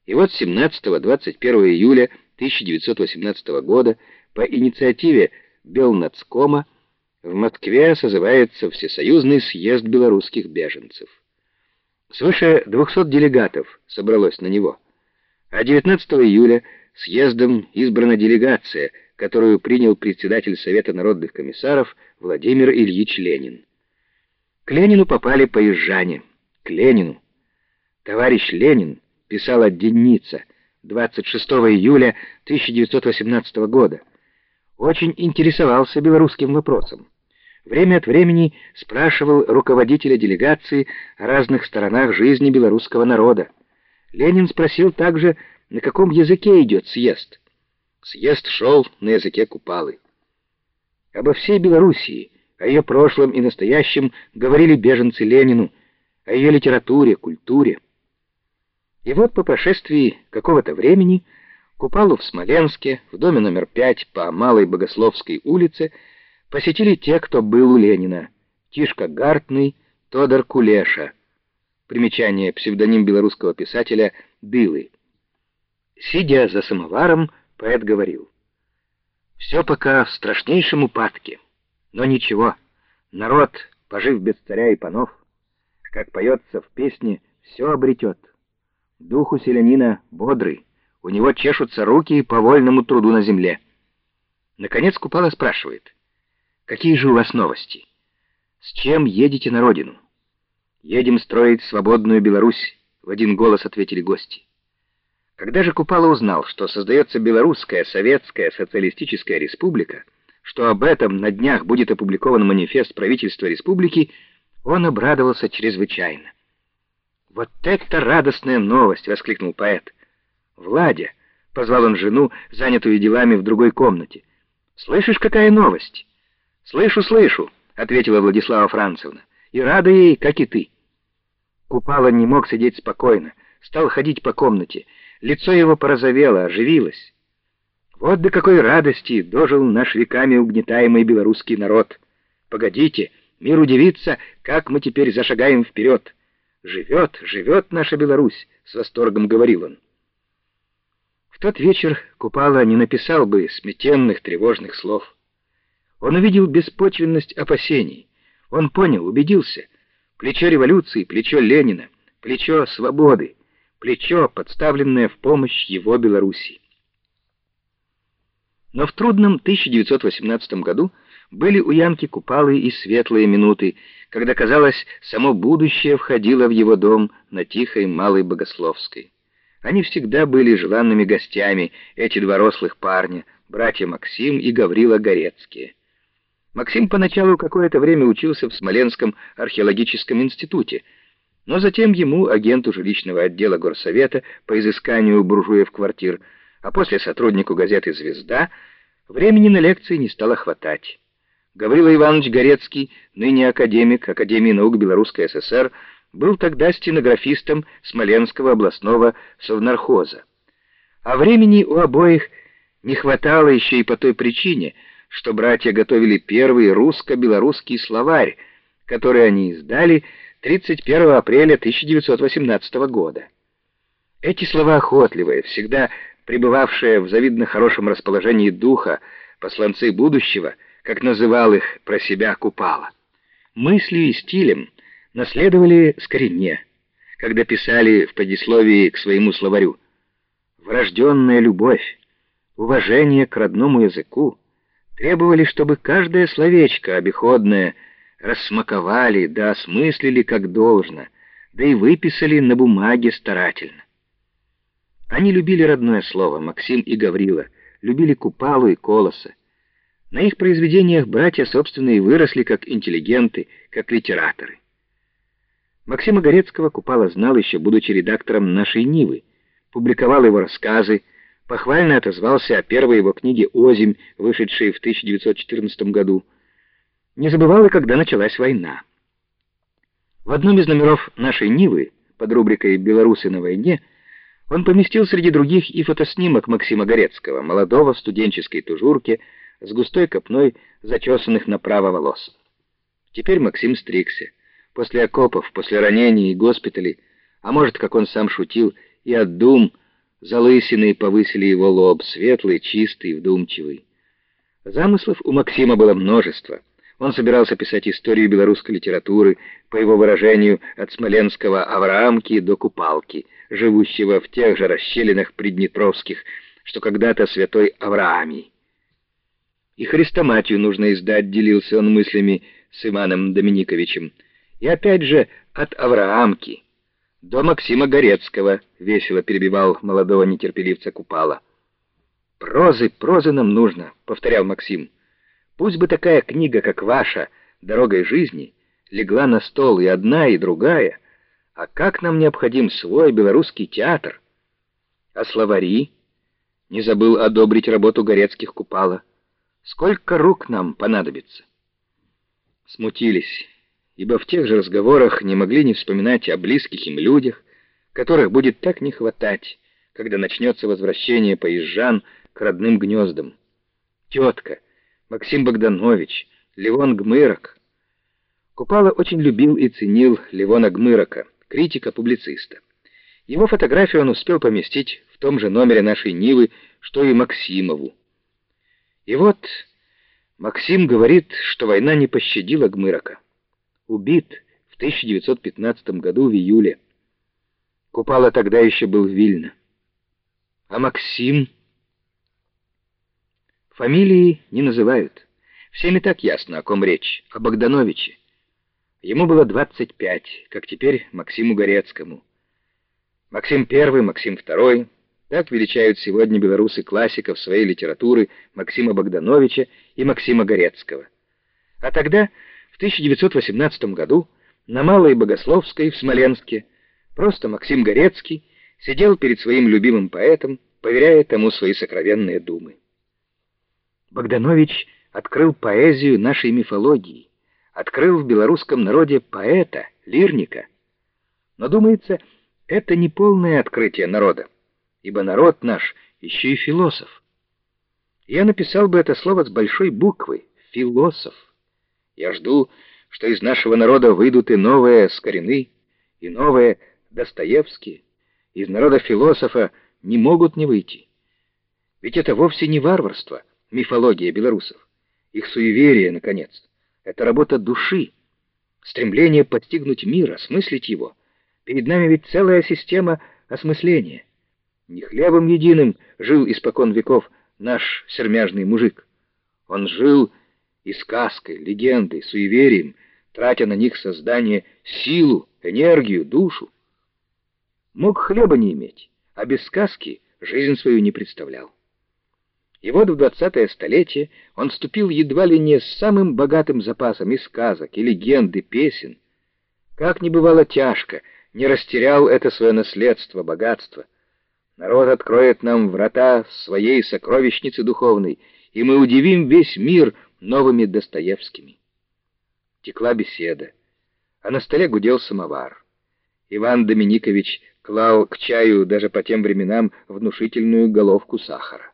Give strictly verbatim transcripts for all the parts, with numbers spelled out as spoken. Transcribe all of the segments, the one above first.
И вот семнадцатого-двадцать первого июля тысяча девятьсот восемнадцатого года по инициативе Белнацкома в Москве созывается Всесоюзный съезд белорусских беженцев. Свыше двухсот делегатов собралось на него, а девятнадцатого июля съездом избрана делегация, которую принял председатель Совета народных комиссаров Владимир Ильич Ленин. К Ленину попали поезжане, к Ленину. Товарищ Ленин, писала Денница двадцать шестого июля тысяча девятьсот восемнадцатого года, очень интересовался белорусским вопросом. Время от времени спрашивал руководителя делегации о разных сторонах жизни белорусского народа. Ленин спросил также, на каком языке идет съезд. Съезд шел на языке Купалы. Обо всей Белоруссии, о ее прошлом и настоящем говорили беженцы Ленину, о ее литературе, культуре. И вот по прошествии какого-то времени Купалу в Смоленске, в доме номер пять по Малой Богословской улице, посетили те, кто был у Ленина: Тишка Гартный, Тодор Кулеша. Примечание: псевдоним белорусского писателя Дылы. Сидя за самоваром, поэт говорил: «Все пока в страшнейшем упадке, но ничего, народ, пожив без царя и панов, как поется в песне, все обретет. Дух у селянина бодрый, у него чешутся руки по вольному труду на земле». Наконец Купала спрашивает: «Какие же у вас новости? С чем едете на родину?» «Едем строить свободную Беларусь», — в один голос ответили гости. Когда же Купала узнал, что создается Белорусская Советская Социалистическая Республика, что об этом на днях будет опубликован манифест правительства республики, он обрадовался чрезвычайно. «Вот это радостная новость!» — воскликнул поэт. «Владя!» — позвал он жену, занятую делами в другой комнате. «Слышишь, какая новость?» «Слышу, слышу!» — ответила Владислава Францевна. «И рада ей, как и ты». Купала не мог сидеть спокойно, стал ходить по комнате. Лицо его порозовело, оживилось. Вот до какой радости дожил наш веками угнетаемый белорусский народ. Погодите, мир удивится, как мы теперь зашагаем вперед. Живет, живет наша Беларусь, с восторгом говорил он. В тот вечер Купала не написал бы сметенных, тревожных слов. Он увидел беспочвенность опасений. Он понял, убедился. Плечо революции, плечо Ленина, плечо свободы, плечо, подставленное в помощь его Белоруссии. Но в трудном тысяча девятьсот восемнадцатом году были у Янки Купалы и светлые минуты, когда, казалось, само будущее входило в его дом на Тихой Малой Богословской. Они всегда были желанными гостями, эти два рослых парня, братья Максим и Гаврила Горецкие. Максим поначалу какое-то время учился в Смоленском археологическом институте, но затем ему, агенту жилищного отдела горсовета по изысканию буржуев квартир, а после сотруднику газеты «Звезда», времени на лекции не стало хватать. Гаврила Иванович Горецкий, ныне академик Академии наук Белорусской ССР, был тогда стенографистом Смоленского областного совнархоза. А времени у обоих не хватало еще и по той причине, что братья готовили первый русско-белорусский словарь, который они издали тридцать первого апреля тысяча девятьсот восемнадцатого года. Эти слова охотливые, всегда пребывавшие в завидно хорошем расположении духа, посланцы будущего, как называл их про себя Купала, мыслью и стилем наследовали Скорине, когда писали в предисловии к своему словарю: «Врожденная любовь, уважение к родному языку требовали, чтобы каждое словечко обиходное рассмаковали, да осмыслили как должно, да и выписали на бумаге старательно». Они любили родное слово, Максим и Гаврила, любили Купалу и Колоса. На их произведениях братья, собственно, и выросли как интеллигенты, как литераторы. Максима Горецкого Купала знал еще, будучи редактором «Нашей Нивы», публиковал его рассказы, похвально отозвался о первой его книге «Озимь», вышедшей в тысяча девятьсот четырнадцатом году. Не забывал и когда началась война. В одном из номеров «Нашей Нивы» под рубрикой «Белорусы на войне» он поместил среди других и фотоснимок Максима Горецкого, молодого в студенческой тужурке, с густой копной зачесанных направо волос. Теперь Максим стригся. После окопов, после ранений и госпиталей, а может, как он сам шутил, и от дум, Залысины повысили его лоб, светлый, чистый, вдумчивый. Замыслов у Максима было множество. Он собирался писать историю белорусской литературы, по его выражению, от смоленского Авраамки до Купалки, живущего в тех же расщелинах приднепровских, что когда-то святой Авраамий. И хрестоматию нужно издать, делился он мыслями с Иваном Доминиковичем. И опять же от Авраамки до Максима Горецкого, весело перебивал молодого нетерпеливца Купала. «Прозы, прозы нам нужно», — повторял Максим. «Пусть бы такая книга, как ваша, «Дорогой жизни», легла на стол и одна, и другая. А как нам необходим свой белорусский театр? А словари? Не забыл одобрить работу Горецких Купала. Сколько рук нам понадобится?» Смутились, ибо в тех же разговорах не могли не вспоминать о близких им людях, которых будет так не хватать, когда начнется возвращение поезжан к родным гнездам. Тетка, Максим Богданович, Левон Гмырок. Купала очень любил и ценил Левона Гмырока, критика-публициста. Его фотографию он успел поместить в том же номере нашей Нивы, что и Максимову. И вот Максим говорит, что война не пощадила Гмырока. Убит в тысяча девятьсот пятнадцатом году в июле. Купала тогда еще был в Вильно. А Максим... Фамилии не называют. Всем и так ясно, о ком речь, о Богдановиче. Ему было двадцать пять, как теперь Максиму Горецкому. Максим Первый, Максим Второй. Так величают сегодня белорусы классиков своей литературы Максима Богдановича и Максима Горецкого. А тогда, в тысяча девятьсот восемнадцатом году, на Малой Богословской в Смоленске, просто Максим Горецкий сидел перед своим любимым поэтом, поверяя тому свои сокровенные думы. Богданович открыл поэзию нашей мифологии, открыл в белорусском народе поэта, лирника. Но, думается, это не полное открытие народа, ибо народ наш еще и философ. Я написал бы это слово с большой буквы — философ. Я жду, что из нашего народа выйдут и новые Скорины, и новые Достоевские. Из народа философа не могут не выйти. Ведь это вовсе не варварство, мифология белорусов. Их суеверие, наконец, это работа души, стремление постигнуть мир, осмыслить его. Перед нами ведь целая система осмысления. Не хлебом единым жил испокон веков наш сермяжный мужик. Он жил и сказкой, легендой, суеверием, тратя на них создание силу, энергию, душу. Мог хлеба не иметь, а без сказки жизнь свою не представлял. И вот в двадцатое столетие он вступил едва ли не с самым богатым запасом и сказок, и легенд, и песен. Как ни бывало тяжко, не растерял это свое наследство, богатство. Народ откроет нам врата своей сокровищницы духовной, и мы удивим весь мир новыми Достоевскими. Текла беседа, а на столе гудел самовар. Иван Доминикович клал к чаю даже по тем временам внушительную головку сахара.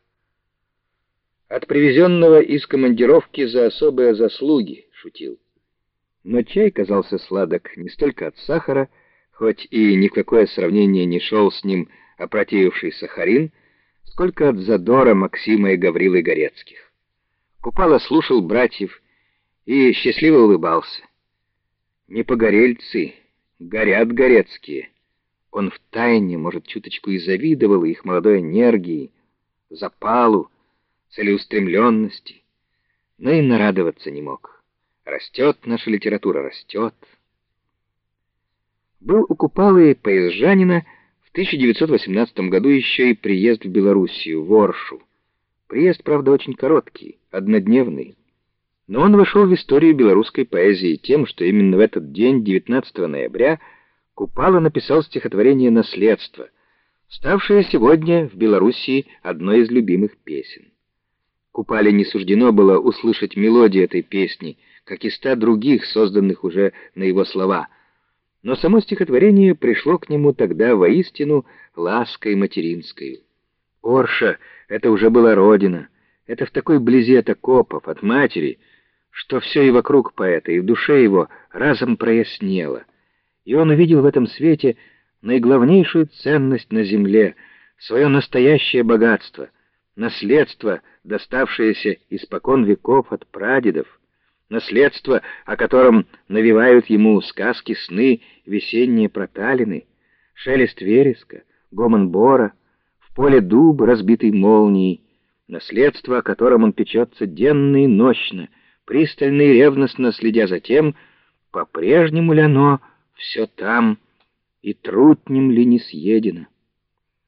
От привезенного из командировки за особые заслуги, шутил. Но чай казался сладок не столько от сахара, хоть и ни в какое сравнение не шел с ним опротеивший сахарин, сколько от задора Максима и Гаврилы Горецких. Купала слушал братьев и счастливо улыбался. Не погорельцы, горят Горецкие. Он втайне, может, чуточку и завидовал их молодой энергии, запалу, целеустремленности, но и нарадоваться не мог. Растет наша литература, растет. Был у Купалы поезжанина в тысяча девятьсот восемнадцатом году еще и приезд в Белоруссию, в Оршу. Приезд, правда, очень короткий, однодневный. Но он вошел в историю белорусской поэзии тем, что именно в этот день, девятнадцатого ноября, Купала написал стихотворение «Наследство», ставшее сегодня в Белоруссии одной из любимых песен. Купале не суждено было услышать мелодию этой песни, как и ста других, созданных уже на его слова. Но само стихотворение пришло к нему тогда воистину лаской материнской. Орша — это уже была родина, это в такой близи от окопов, от матери, что все и вокруг поэта, и в душе его разом прояснело, и он увидел в этом свете наиглавнейшую ценность на земле, свое настоящее богатство, наследство, доставшееся испокон веков от прадедов, наследство, о котором навевают ему сказки, сны, весенние проталины, шелест вереска, гомон бора, в поле дуб, разбитый молнией, наследство, о котором он печется денно и нощно, пристально и ревностно следя за тем, по-прежнему ли оно все там, и трутнем ли не съедено.